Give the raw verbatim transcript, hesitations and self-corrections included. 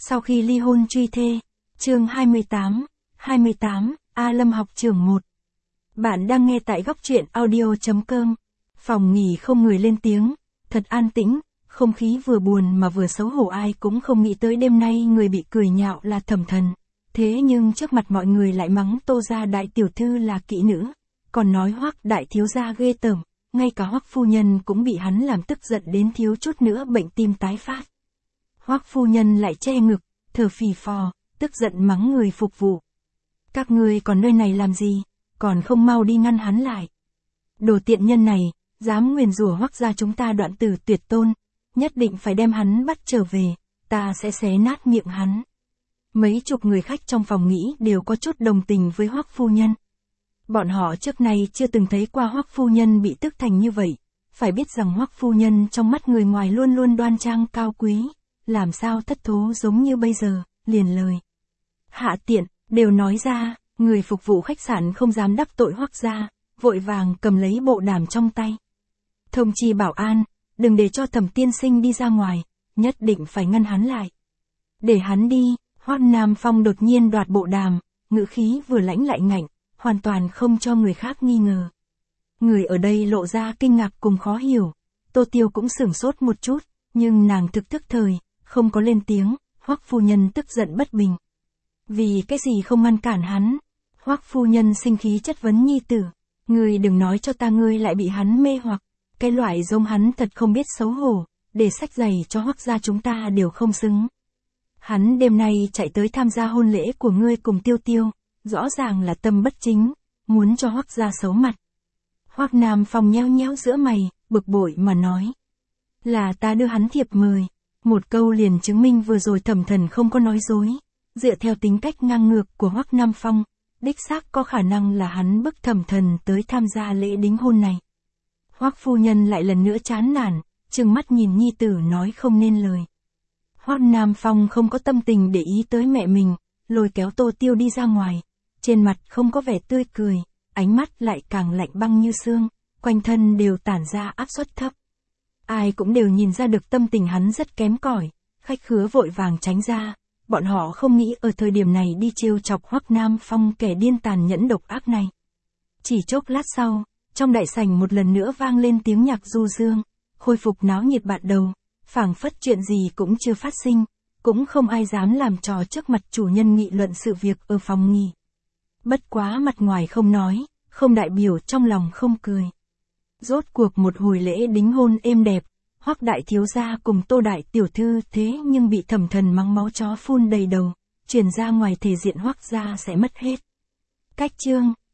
Sau khi ly hôn truy thê, chương hai mươi tám, hai mươi tám, A Lâm học trưởng một. Bạn đang nghe tại góc truyện audio chấm com. Phòng nghỉ không người lên tiếng, thật an tĩnh, không khí vừa buồn mà vừa xấu hổ, ai cũng không nghĩ tới đêm nay người bị cười nhạo là Thẩm Thần. Thế nhưng trước mặt mọi người lại mắng Tô gia đại tiểu thư là kỹ nữ, còn nói Hoắc đại thiếu gia ghê tởm, ngay cả Hoắc phu nhân cũng bị hắn làm tức giận đến thiếu chút nữa bệnh tim tái phát. Hoắc phu nhân lại che ngực, thở phì phò, tức giận mắng người phục vụ. Các ngươi còn nơi này làm gì, còn không mau đi ngăn hắn lại. Đồ tiện nhân này, dám nguyền rủa Hoắc gia chúng ta đoạn tử tuyệt tôn, nhất định phải đem hắn bắt trở về, ta sẽ xé nát miệng hắn. Mấy chục người khách trong phòng nghĩ đều có chút đồng tình với Hoắc phu nhân. Bọn họ trước nay chưa từng thấy qua Hoắc phu nhân bị tức thành như vậy, phải biết rằng Hoắc phu nhân trong mắt người ngoài luôn luôn đoan trang cao quý, làm sao thất thố giống như bây giờ, liền lời hạ tiện đều nói ra. Người phục vụ khách sạn không dám đắc tội Hoắc gia, vội vàng cầm lấy bộ đàm trong tay. Thông chi bảo an, đừng để cho Thẩm tiên sinh đi ra ngoài, nhất định phải ngăn hắn lại. Để hắn đi. Hoắc Nam Phong đột nhiên đoạt bộ đàm, ngữ khí vừa lãnh lại ngạnh, hoàn toàn không cho người khác nghi ngờ. Người ở đây lộ ra kinh ngạc cùng khó hiểu, Tô Tiêu cũng sửng sốt một chút, nhưng nàng thực thức thời, không có lên tiếng. Hoắc phu nhân tức giận bất bình. Vì cái gì không ngăn cản hắn? Hoắc phu nhân sinh khí chất vấn nhi tử, ngươi đừng nói cho ta ngươi lại bị hắn mê hoặc, cái loại giống hắn thật không biết xấu hổ, để sách giày cho Hoắc gia chúng ta đều không xứng. Hắn đêm nay chạy tới tham gia hôn lễ của ngươi cùng Tiêu Tiêu, rõ ràng là tâm bất chính, muốn cho Hoắc gia xấu mặt. Hoắc Nam Phong nheo nheo giữa mày, bực bội mà nói. Là ta đưa hắn thiệp mời. Một câu liền chứng minh vừa rồi Thẩm Thần không có nói dối. Dựa theo tính cách ngang ngược của Hoắc Nam Phong, đích xác có khả năng là hắn bức Thẩm Thần tới tham gia lễ đính hôn này. Hoắc phu nhân lại lần nữa chán nản, trừng mắt nhìn nhi tử nói không nên lời. Hoắc Nam Phong không có tâm tình để ý tới mẹ mình, lôi kéo Tô Tiêu đi ra ngoài, trên mặt không có vẻ tươi cười, ánh mắt lại càng lạnh băng như xương, quanh thân đều tản ra áp suất thấp. Ai cũng đều nhìn ra được tâm tình hắn rất kém cỏi, khách khứa vội vàng tránh ra, bọn họ không nghĩ ở thời điểm này đi trêu chọc Hoắc Nam Phong kẻ điên tàn nhẫn độc ác này. Chỉ chốc lát sau, trong đại sảnh một lần nữa vang lên tiếng nhạc du dương, khôi phục náo nhiệt bạn đầu. Phảng phất chuyện gì cũng chưa phát sinh, cũng không ai dám làm trò trước mặt chủ nhân nghị luận sự việc ở phòng nghỉ. Bất quá mặt ngoài không nói, không đại biểu trong lòng không cười. Rốt cuộc một hồi lễ đính hôn êm đẹp, Hoắc đại thiếu gia cùng Tô đại tiểu thư thế nhưng bị Thẩm Thần mắng máu chó phun đầy đầu, truyền ra ngoài thể diện Hoắc gia sẽ mất hết. Cách chương